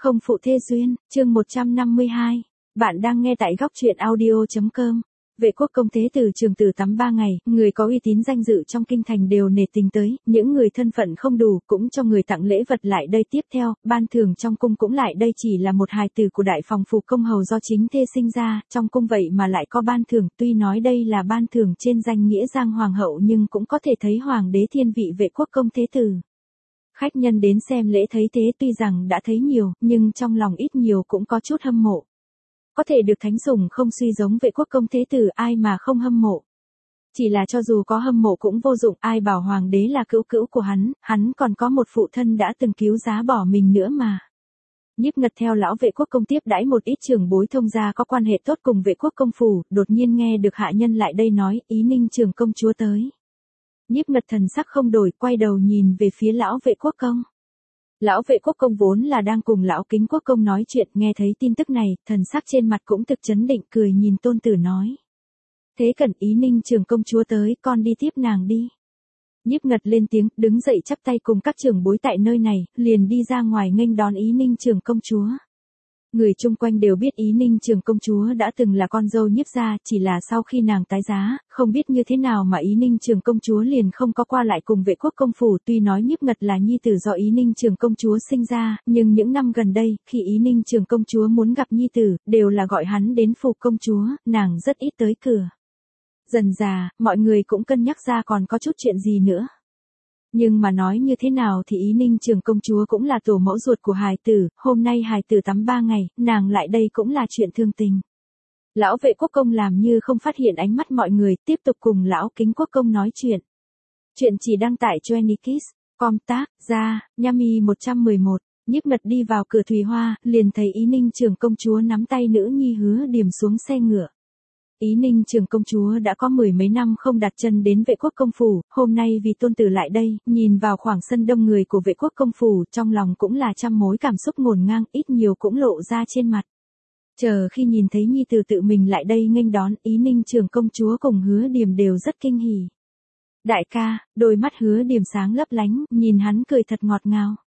Không phụ thê duyên, chương 152. Bạn đang nghe tại góc truyện audio.com. Vệ quốc công thế tử Trường Tử tắm 3 ngày, người có uy tín danh dự trong kinh thành đều nể tình tới, những người thân phận không đủ cũng cho người tặng lễ vật lại đây. Tiếp theo, ban thưởng trong cung cũng lại đây, chỉ là một hài tử của đại phòng phủ công hầu do chính thê sinh ra, trong cung vậy mà lại có ban thưởng. Tuy nói đây là ban thưởng trên danh nghĩa Giang Hoàng hậu nhưng cũng có thể thấy hoàng đế thiên vị vệ quốc công thế tử. Khách nhân đến xem lễ thấy thế tuy rằng đã thấy nhiều, nhưng trong lòng ít nhiều cũng có chút hâm mộ. Có thể được thánh sủng không suy giống vệ quốc công thế tử, ai mà không hâm mộ. Chỉ là cho dù có hâm mộ cũng vô dụng, ai bảo hoàng đế là cữu cữu của hắn còn có một phụ thân đã từng cứu giá bỏ mình nữa mà. Nhiếp Ngật theo lão vệ quốc công tiếp đãi một ít trưởng bối thông gia có quan hệ tốt cùng vệ quốc công phủ, đột nhiên nghe được hạ nhân lại đây nói Ý Ninh trưởng công chúa tới. Nhiếp Ngật thần sắc không đổi, quay đầu nhìn về phía lão vệ quốc công. Lão vệ quốc công vốn là đang cùng lão kính quốc công nói chuyện, nghe thấy tin tức này, thần sắc trên mặt cũng thực chấn định, cười nhìn tôn tử nói. Thế cần Ý Ninh trưởng công chúa tới, con đi tiếp nàng đi. Nhiếp Ngật lên tiếng, đứng dậy chắp tay cùng các trưởng bối tại nơi này, liền đi ra ngoài nghênh đón Ý Ninh trưởng công chúa. Người chung quanh đều biết Ý Ninh trưởng công chúa đã từng là con dâu Nhiếp gia, chỉ là sau khi nàng tái giá, không biết như thế nào mà Ý Ninh trưởng công chúa liền không có qua lại cùng vệ quốc công phủ. Tuy nói Nhiếp Ngật là nhi tử do Ý Ninh trưởng công chúa sinh ra, nhưng những năm gần đây, khi Ý Ninh trưởng công chúa muốn gặp nhi tử, đều là gọi hắn đến phủ công chúa, nàng rất ít tới cửa. Dần dà, mọi người cũng cân nhắc ra còn có chút chuyện gì nữa. Nhưng mà nói như thế nào thì Ý Ninh trưởng công chúa cũng là tổ mẫu ruột của hài tử, hôm nay hài tử tắm 3 ngày, nàng lại đây cũng là chuyện thương tình. Lão vệ quốc công làm như không phát hiện ánh mắt mọi người, tiếp tục cùng lão kính quốc công nói chuyện. Chuyện chỉ đăng tải cho Anikis.com tác, ra, Nhami 111, Nhiếp Ngật đi vào cửa Thùy Hoa, liền thấy Ý Ninh trưởng công chúa nắm tay nữ nhi Hứa Điềm xuống xe ngựa. Ý Ninh trưởng công chúa đã có 10 mấy năm không đặt chân đến vệ quốc công phủ, hôm nay vì tôn tử lại đây, nhìn vào khoảng sân đông người của vệ quốc công phủ, trong lòng cũng là trăm mối cảm xúc ngổn ngang, ít nhiều cũng lộ ra trên mặt. Chờ khi nhìn thấy nhi tử tự mình lại đây nghênh đón, Ý Ninh trưởng công chúa cùng Hứa Điềm đều rất kinh hỉ. Đại ca, đôi mắt Hứa Điềm sáng lấp lánh, nhìn hắn cười thật ngọt ngào.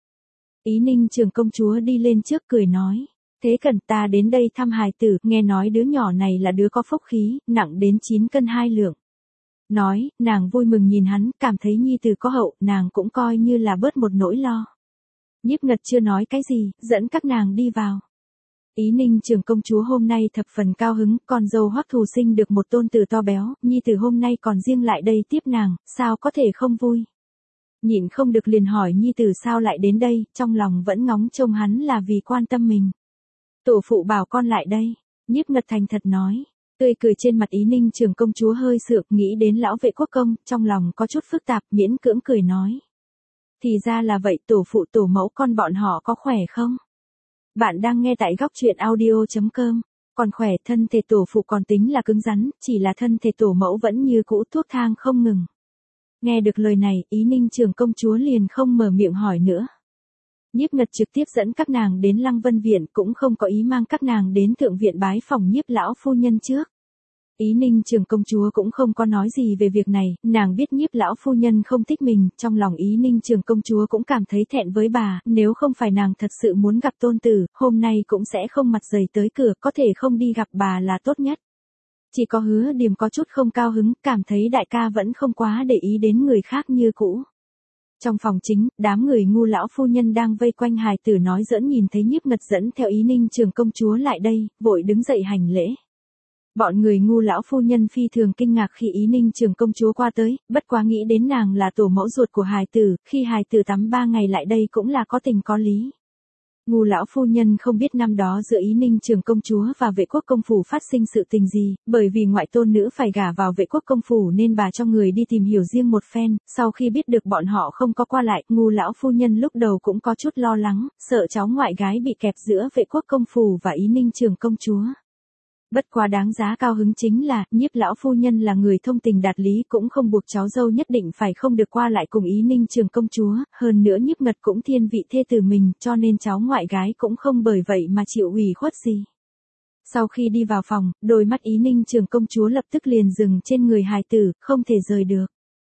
Ý Ninh trưởng công chúa đi lên trước cười nói. Thế cần ta đến đây thăm hài tử, nghe nói đứa nhỏ này là đứa có phúc khí, nặng đến 9 cân 2 lượng. Nói, nàng vui mừng nhìn hắn, cảm thấy nhi tử có hậu, nàng cũng coi như là bớt một nỗi lo. Nhiếp Ngật chưa nói cái gì, dẫn các nàng đi vào. Ý Ninh trưởng công chúa hôm nay thập phần cao hứng, con dâu Hoắc Thù sinh được một tôn tử to béo, nhi tử hôm nay còn riêng lại đây tiếp nàng, sao có thể không vui. Nhịn không được liền hỏi nhi tử sao lại đến đây, trong lòng vẫn ngóng trông hắn là vì quan tâm mình. Tổ phụ bảo con lại đây, Nhiếp Ngật thành thật nói, tươi cười trên mặt Ý Ninh trưởng công chúa hơi sượng, nghĩ đến lão vệ quốc công, trong lòng có chút phức tạp, miễn cưỡng cười nói. Thì ra là vậy, tổ phụ tổ mẫu con bọn họ có khỏe không? Bạn đang nghe tại góc truyện audio.com, còn khỏe, thân thể tổ phụ còn tính là cứng rắn, chỉ là thân thể tổ mẫu vẫn như cũ thuốc thang không ngừng. Nghe được lời này, Ý Ninh trưởng công chúa liền không mở miệng hỏi nữa. Nhiếp Ngật trực tiếp dẫn các nàng đến Lăng Vân Viện, cũng không có ý mang các nàng đến thượng viện bái phòng Nhiếp lão phu nhân trước. Ý Ninh trưởng công chúa cũng không có nói gì về việc này, nàng biết Nhiếp lão phu nhân không thích mình, trong lòng Ý Ninh trưởng công chúa cũng cảm thấy thẹn với bà, nếu không phải nàng thật sự muốn gặp tôn tử, hôm nay cũng sẽ không mặt dày tới cửa, có thể không đi gặp bà là tốt nhất. Chỉ có Hứa Điềm có chút không cao hứng, cảm thấy đại ca vẫn không quá để ý đến người khác như cũ. Trong phòng chính, đám người ngu lão phu nhân đang vây quanh hài tử nói giỡn, nhìn thấy Nhiếp Ngật dẫn theo Ý Ninh trưởng công chúa lại đây, vội đứng dậy hành lễ. Bọn người ngu lão phu nhân phi thường kinh ngạc khi Ý Ninh trưởng công chúa qua tới, bất quá nghĩ đến nàng là tổ mẫu ruột của hài tử, khi hài tử tắm 3 ngày lại đây cũng là có tình có lý. Ngu lão phu nhân không biết năm đó giữa Ý Ninh trưởng công chúa và vệ quốc công phủ phát sinh sự tình gì, bởi vì ngoại tôn nữ phải gả vào vệ quốc công phủ nên bà cho người đi tìm hiểu riêng một phen, sau khi biết được bọn họ không có qua lại, ngu lão phu nhân lúc đầu cũng có chút lo lắng, sợ cháu ngoại gái bị kẹp giữa vệ quốc công phủ và Ý Ninh trưởng công chúa. Bất quá đáng giá cao hứng chính là, Nhiếp lão phu nhân là người thông tình đạt lý, cũng không buộc cháu dâu nhất định phải không được qua lại cùng Ý Ninh trưởng công chúa, hơn nữa Nhiếp Ngật cũng thiên vị thê tử mình, cho nên cháu ngoại gái cũng không bởi vậy mà chịu ủy khuất gì. Sau khi đi vào phòng, đôi mắt Ý Ninh trưởng công chúa lập tức liền dừng trên người hài tử, không thể rời được.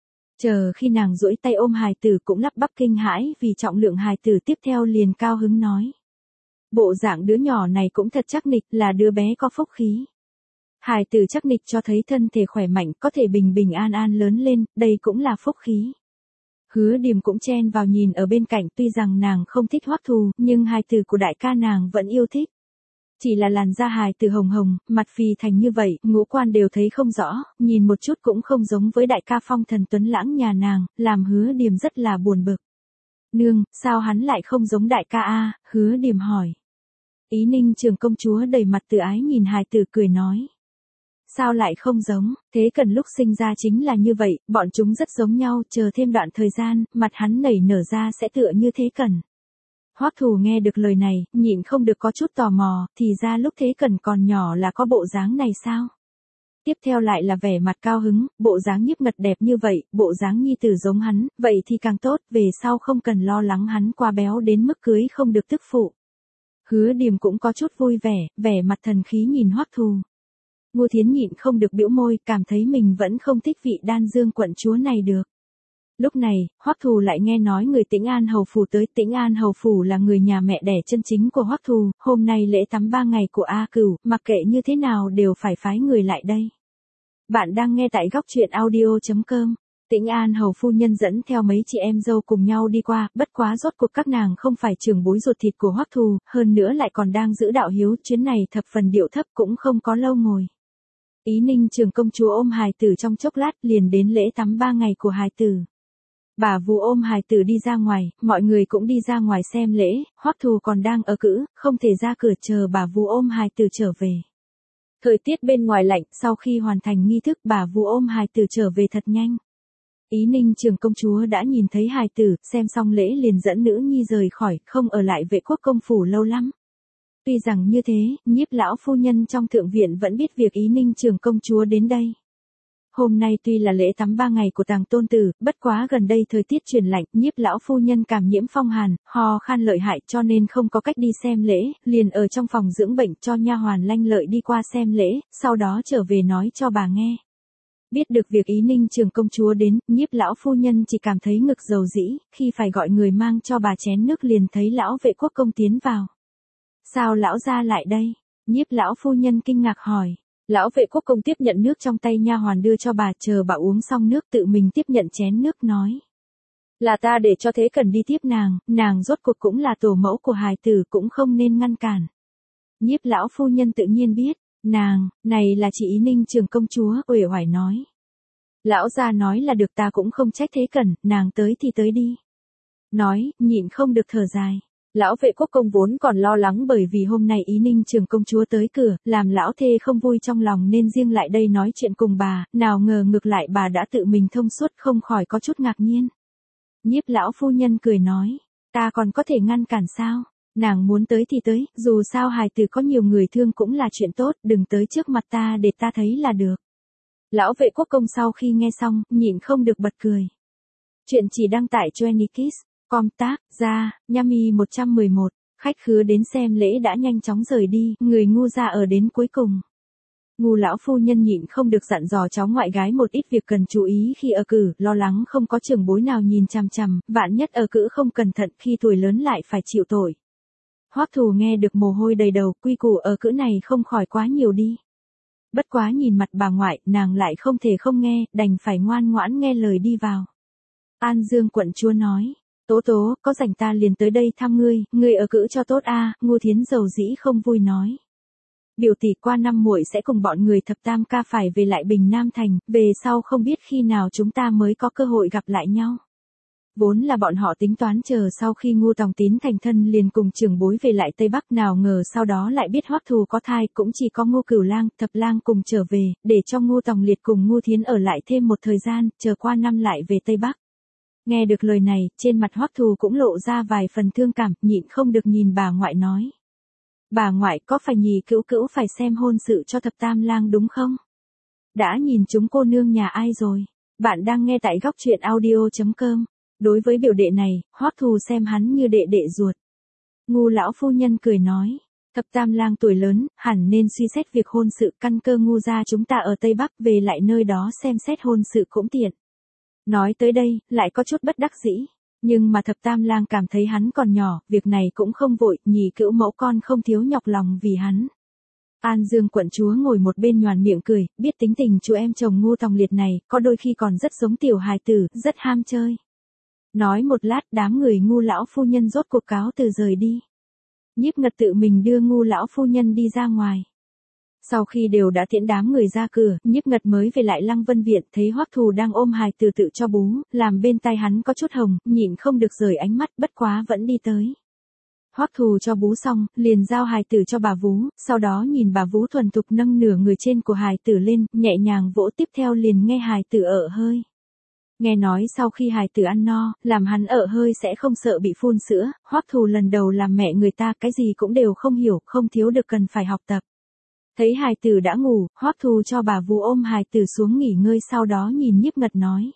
Chờ khi nàng duỗi tay ôm hài tử cũng lắp bắp kinh hãi vì trọng lượng hài tử, tiếp theo liền cao hứng nói. bộ dạng đứa nhỏ này cũng thật chắc nịch, là đứa bé có phúc khí. Hài tử chắc nịch cho thấy thân thể khỏe mạnh, có thể bình bình an an lớn lên, đây cũng là phúc khí. Hứa Điềm cũng chen vào nhìn ở bên cạnh, tuy rằng nàng không thích Hoắc Thù, nhưng hài tử của đại ca nàng vẫn yêu thích. Chỉ là làn da hài tử hồng hồng, mặt phì thành như vậy, ngũ quan đều thấy không rõ, nhìn một chút cũng không giống với đại ca phong thần tuấn lãng nhà nàng, làm Hứa Điềm rất là buồn bực. Nương, sao hắn lại không giống đại ca a? Hứa Điềm hỏi. Ý Ninh Trường công chúa đầy mặt từ ái nhìn hài tử cười nói. Sao lại không giống, Thế Cần lúc sinh ra chính là như vậy, bọn chúng rất giống nhau, chờ thêm đoạn thời gian, mặt hắn nảy nở ra sẽ tựa như Thế Cần. Hoắc Thù nghe được lời này, nhịn không được có chút tò mò, thì ra lúc Thế Cần còn nhỏ là có bộ dáng này sao? Tiếp theo lại là vẻ mặt cao hứng, bộ dáng nhiếp ngật đẹp như vậy, bộ dáng nhi tử giống hắn, vậy thì càng tốt, về sau không cần lo lắng hắn quá béo đến mức cưới không được tức phụ. Hứa Điềm cũng có chút vui vẻ, vẻ mặt thần khí nhìn Hoắc Thù. Ngô Thiến nhịn không được bĩu môi, cảm thấy mình vẫn không thích vị Đan Dương quận chúa này được. Lúc này, Hoắc Thù lại nghe nói người Tĩnh An hầu phủ tới. Tĩnh An hầu phủ là người nhà mẹ đẻ chân chính của Hoắc Thù, hôm nay lễ tắm 3 ngày của A Cửu, mặc kệ như thế nào đều phải phái người lại đây. Bạn đang nghe tại góc truyện audio.com. Tĩnh An hầu phu nhân dẫn theo mấy chị em dâu cùng nhau đi qua, bất quá rốt cuộc các nàng không phải trưởng bối ruột thịt của Hoắc Thù, hơn nữa lại còn đang giữ đạo hiếu, chuyến này thập phần điệu thấp cũng không có lâu ngồi. Ý Ninh Trường công chúa ôm hài tử trong chốc lát liền đến lễ tắm 3 ngày của hài tử. Bà vú ôm hài tử đi ra ngoài, mọi người cũng đi ra ngoài xem lễ, Hoắc Thù còn đang ở cữ, không thể ra cửa chờ bà vú ôm hài tử trở về. Thời tiết bên ngoài lạnh, sau khi hoàn thành nghi thức bà vú ôm hài tử trở về thật nhanh. Ý Ninh Trường công chúa đã nhìn thấy hài tử, xem xong lễ liền dẫn nữ nhi rời khỏi, không ở lại Vệ Quốc công phủ lâu lắm. Tuy rằng như thế, Nhiếp lão phu nhân trong thượng viện vẫn biết việc Ý Ninh Trường công chúa đến đây. Hôm nay tuy là lễ tắm 3 ngày của tàng tôn tử, bất quá gần đây thời tiết chuyển lạnh, Nhiếp lão phu nhân cảm nhiễm phong hàn, ho khan lợi hại cho nên không có cách đi xem lễ, liền ở trong phòng dưỡng bệnh cho nha hoàn Lanh Lợi đi qua xem lễ, sau đó trở về nói cho bà nghe. Biết được việc Ý Ninh Trường công chúa đến, Nhiếp lão phu nhân chỉ cảm thấy ngực dầu dĩ, khi phải gọi người mang cho bà chén nước liền thấy lão Vệ Quốc công tiến vào. Sao lão gia lại đây? Nhiếp lão phu nhân kinh ngạc hỏi. Lão Vệ Quốc công tiếp nhận nước trong tay nha hoàn đưa cho bà, chờ bà uống xong nước tự mình tiếp nhận chén nước nói. Là ta để cho Thế Cần đi tiếp nàng rốt cuộc cũng là tổ mẫu của hài tử cũng không nên ngăn cản. Nhiếp lão phu nhân tự nhiên biết, nàng, này là chị Ý Ninh Trường công chúa, uể oải nói. Lão gia nói là được, ta cũng không trách Thế Cần, nàng tới thì tới đi. Nói, nhịn không được thở dài. Lão Vệ Quốc công vốn còn lo lắng bởi vì hôm nay Ý Ninh Trường công chúa tới cửa, làm lão thê không vui trong lòng nên riêng lại đây nói chuyện cùng bà, nào ngờ ngược lại bà đã tự mình thông suốt, không khỏi có chút ngạc nhiên. Nhiếp lão phu nhân cười nói, ta còn có thể ngăn cản sao? Nàng muốn tới thì tới, dù sao hài tử có nhiều người thương cũng là chuyện tốt, đừng tới trước mặt ta để ta thấy là được. Lão Vệ Quốc công sau khi nghe xong, nhịn không được bật cười. Chuyện chỉ đăng tải cho Anykiss. Com tác, ra, Yami 111, khách khứa đến xem lễ đã nhanh chóng rời đi, người ngu ra ở đến cuối cùng. Ngu lão phu nhân nhịn không được dặn dò cháu ngoại gái một ít việc cần chú ý khi ở cử, lo lắng không có trưởng bối nào nhìn chằm chằm, vạn nhất ở cữ không cẩn thận khi tuổi lớn lại phải chịu tội. Hoắc Thù nghe được mồ hôi đầy đầu, quy củ ở cữ này không khỏi quá nhiều đi. Bất quá nhìn mặt bà ngoại, nàng lại không thể không nghe, đành phải ngoan ngoãn nghe lời đi vào. An Dương quận chúa nói. Tố tố, có rảnh ta liền tới đây thăm ngươi ở cữ cho tốt a. Ngô Thiến dầu dĩ không vui nói. Biểu tỷ qua năm muội sẽ cùng bọn người thập tam ca phải về lại Bình Nam Thành, về sau không biết khi nào chúng ta mới có cơ hội gặp lại nhau. Vốn là bọn họ tính toán chờ sau khi Ngô Tòng Tín thành thân liền cùng trưởng bối về lại Tây Bắc, nào ngờ sau đó lại biết Hoắc Thù có thai, cũng chỉ có Ngô Cửu Lang, Thập Lang cùng trở về, để cho Ngô Tòng Liệt cùng Ngô Thiến ở lại thêm một thời gian, chờ qua năm lại về Tây Bắc. Nghe được lời này, trên mặt Hoắc Thù cũng lộ ra vài phần thương cảm, nhịn không được nhìn bà ngoại nói. Bà ngoại, có phải nhì cữu cữu phải xem hôn sự cho Thập Tam Lang đúng không? Đã nhìn chúng cô nương nhà ai rồi? Bạn đang nghe tại góc truyện audio.com. Đối với biểu đệ này, Hoắc Thù xem hắn như đệ đệ ruột. Ngu lão phu nhân cười nói. Thập Tam Lang tuổi lớn, hẳn nên suy xét việc hôn sự, căn cơ Ngu gia chúng ta ở Tây Bắc, về lại nơi đó xem xét hôn sự cũng tiện. Nói tới đây, lại có chút bất đắc dĩ. Nhưng mà thập tam lang cảm thấy hắn còn nhỏ, việc này cũng không vội, nhị cữu mẫu con không thiếu nhọc lòng vì hắn. An Dương quận chúa ngồi một bên nhoàn miệng cười, biết tính tình chú em chồng ngu tòng liệt này, có đôi khi còn rất giống tiểu hài tử, rất ham chơi. Nói một lát đám người ngu lão phu nhân rốt cuộc cáo từ rời đi. Nhiếp Ngật tự mình đưa ngu lão phu nhân đi ra ngoài. Sau khi đều đã tiễn đám người ra cửa, Nhiếp Ngật mới về lại Lăng Vân Viện, thấy Hoắc Thù đang ôm hài tử tự cho bú, làm bên tai hắn có chút hồng, nhịn không được rời ánh mắt, bất quá vẫn đi tới. Hoắc Thù cho bú xong, liền giao hài tử cho bà vú, sau đó nhìn bà vú thuần thục nâng nửa người trên của hài tử lên, nhẹ nhàng vỗ, tiếp theo liền nghe hài tử ợ hơi. Nghe nói sau khi hài tử ăn no, làm hắn ợ hơi sẽ không sợ bị phun sữa, Hoắc Thù lần đầu làm mẹ người ta cái gì cũng đều không hiểu, không thiếu được cần phải học tập. Thấy hài tử đã ngủ, Hoắc Thù cho bà vú ôm hài tử xuống nghỉ ngơi, sau đó nhìn Nhiếp Ngật nói.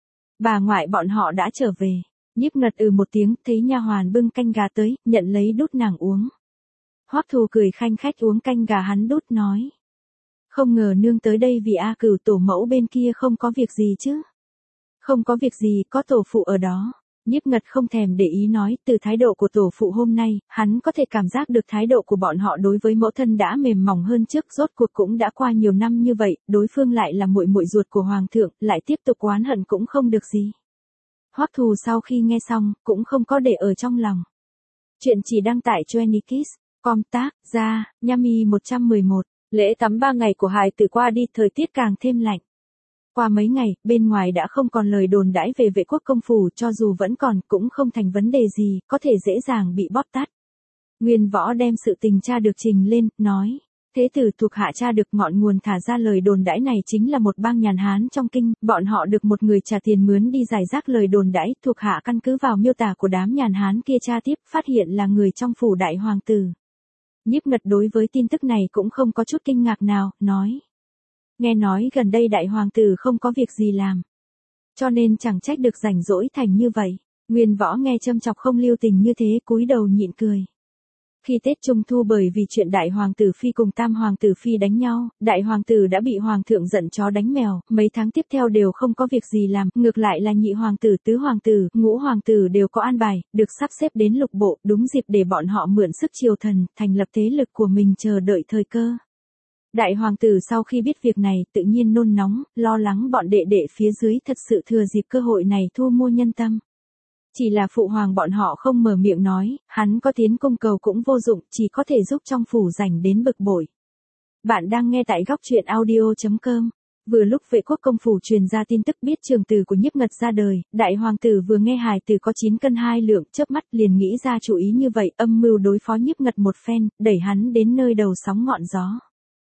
Bà ngoại bọn họ đã trở về. Nhiếp Ngật một tiếng, thấy nha hoàn bưng canh gà tới, nhận lấy đút nàng uống. Hoắc Thù cười khanh khách uống canh gà hắn đút nói. Không ngờ nương tới đây vì A Cửu tổ mẫu bên kia không có việc gì chứ. Không có việc gì, có tổ phụ ở đó. Nhiếp Ngật không thèm để ý nói, từ thái độ của tổ phụ hôm nay, hắn có thể cảm giác được thái độ của bọn họ đối với mẫu thân đã mềm mỏng hơn trước, rốt cuộc cũng đã qua nhiều năm như vậy, đối phương lại là muội muội ruột của hoàng thượng, lại tiếp tục oán hận cũng không được gì. Hoắc Thù sau khi nghe xong, cũng không có để ở trong lòng. Chuyện chỉ đăng tải cho Kids.com tác ra, Yami 111, lễ tắm 3 ngày của hài tử qua đi, thời tiết càng thêm lạnh. Qua mấy ngày, bên ngoài đã không còn lời đồn đãi về Vệ Quốc công phủ, cho dù vẫn còn, cũng không thành vấn đề gì, có thể dễ dàng bị bóp tát. Nguyên Võ đem sự tình tra được trình lên, nói. Thế tử thuộc hạ tra được ngọn nguồn thả ra lời đồn đãi này chính là một bang nhàn hán trong kinh, bọn họ được một người trả tiền mướn đi giải rác lời đồn đãi, thuộc hạ căn cứ vào miêu tả của đám nhàn hán kia tra tiếp, phát hiện là người trong phủ đại hoàng tử. Nhiếp Ngật đối với tin tức này cũng không có chút kinh ngạc nào, nói. Nghe nói gần đây đại hoàng tử không có việc gì làm. Cho nên chẳng trách được rảnh rỗi thành như vậy. Nguyên Võ nghe châm chọc không lưu tình như thế, cúi đầu nhịn cười. Khi Tết Trung Thu bởi vì chuyện đại hoàng tử phi cùng tam hoàng tử phi đánh nhau, đại hoàng tử đã bị hoàng thượng giận chó đánh mèo, mấy tháng tiếp theo đều không có việc gì làm, ngược lại là nhị hoàng tử, tứ hoàng tử, ngũ hoàng tử đều có an bài, được sắp xếp đến lục bộ, đúng dịp để bọn họ mượn sức triều thần, thành lập thế lực của mình, chờ đợi thời cơ. Đại hoàng tử sau khi biết việc này, tự nhiên nôn nóng, lo lắng bọn đệ đệ phía dưới thật sự thừa dịp cơ hội này thu mua nhân tâm. Chỉ là phụ hoàng bọn họ không mở miệng nói, hắn có tiến cung cầu cũng vô dụng, chỉ có thể giúp trong phủ rảnh đến bực bội. Bạn đang nghe tại góc truyện audio.com. Vừa lúc Vệ Quốc công phủ truyền ra tin tức biết trường tử của Nhiếp Ngật ra đời, đại hoàng tử vừa nghe hài tử có 9 cân 2 lượng, chớp mắt liền nghĩ ra chủ ý như vậy, âm mưu đối phó Nhiếp Ngật một phen, đẩy hắn đến nơi đầu sóng ngọn gió.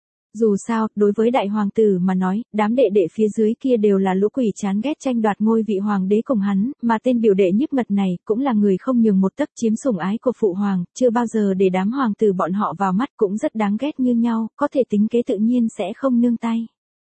Dù sao, đối với đại hoàng tử mà nói, đám đệ đệ phía dưới kia đều là lũ quỷ chán ghét tranh đoạt ngôi vị hoàng đế cùng hắn, mà tên biểu đệ Nhiếp Ngật này cũng là người không nhường một tấc, chiếm sủng ái của phụ hoàng, chưa bao giờ để đám hoàng tử bọn họ vào mắt, cũng rất đáng ghét như nhau, có thể tính kế tự nhiên sẽ không nương tay.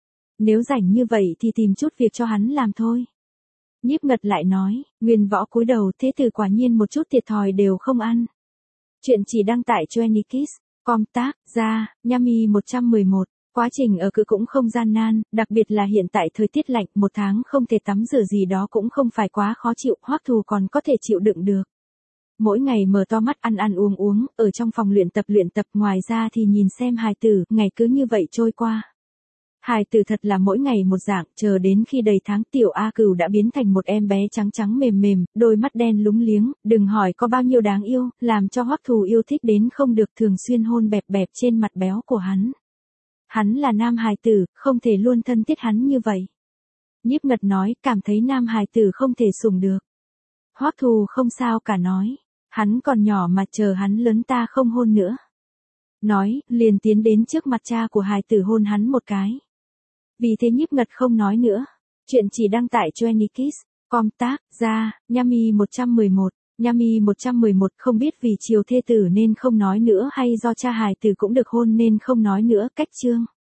Nếu rảnh như vậy thì tìm chút việc cho hắn làm thôi. Nhiếp Ngật lại nói, Nguyên Võ cúi đầu, thế tử quả nhiên một chút thiệt thòi đều không ăn. Chuyện chỉ đăng tải cho Kids.com tác ra, Yami 111. Quá trình ở cữ cũng không gian nan, đặc biệt là hiện tại thời tiết lạnh, 1 tháng không thể tắm rửa gì đó cũng không phải quá khó chịu, Hoắc Thù còn có thể chịu đựng được. Mỗi ngày mở to mắt ăn ăn uống, ở trong phòng luyện tập, ngoài ra thì nhìn xem hài tử, ngày cứ như vậy trôi qua. Hài tử thật là mỗi ngày một dạng, chờ đến khi đầy tháng tiểu A Cửu đã biến thành một em bé trắng trắng mềm, đôi mắt đen lúng liếng, đừng hỏi có bao nhiêu đáng yêu, làm cho Hoắc Thù yêu thích đến không được, thường xuyên hôn bẹp trên mặt béo của hắn. Hắn là nam hài tử, không thể luôn thân thiết hắn như vậy. Nhiếp Ngật nói, cảm thấy nam hài tử không thể sủng được. Hoắc Thù không sao cả nói, hắn còn nhỏ mà, chờ hắn lớn ta không hôn nữa. Nói, liền tiến đến trước mặt cha của hài tử hôn hắn một cái. Vì thế Nhiếp Ngật không nói nữa. Chuyện chỉ đăng tải cho Kids.com tác ra, Yami 111. Yami 111 không biết vì chiều thê tử nên không nói nữa hay do cha hài tử cũng được hôn nên không nói nữa, cách chương.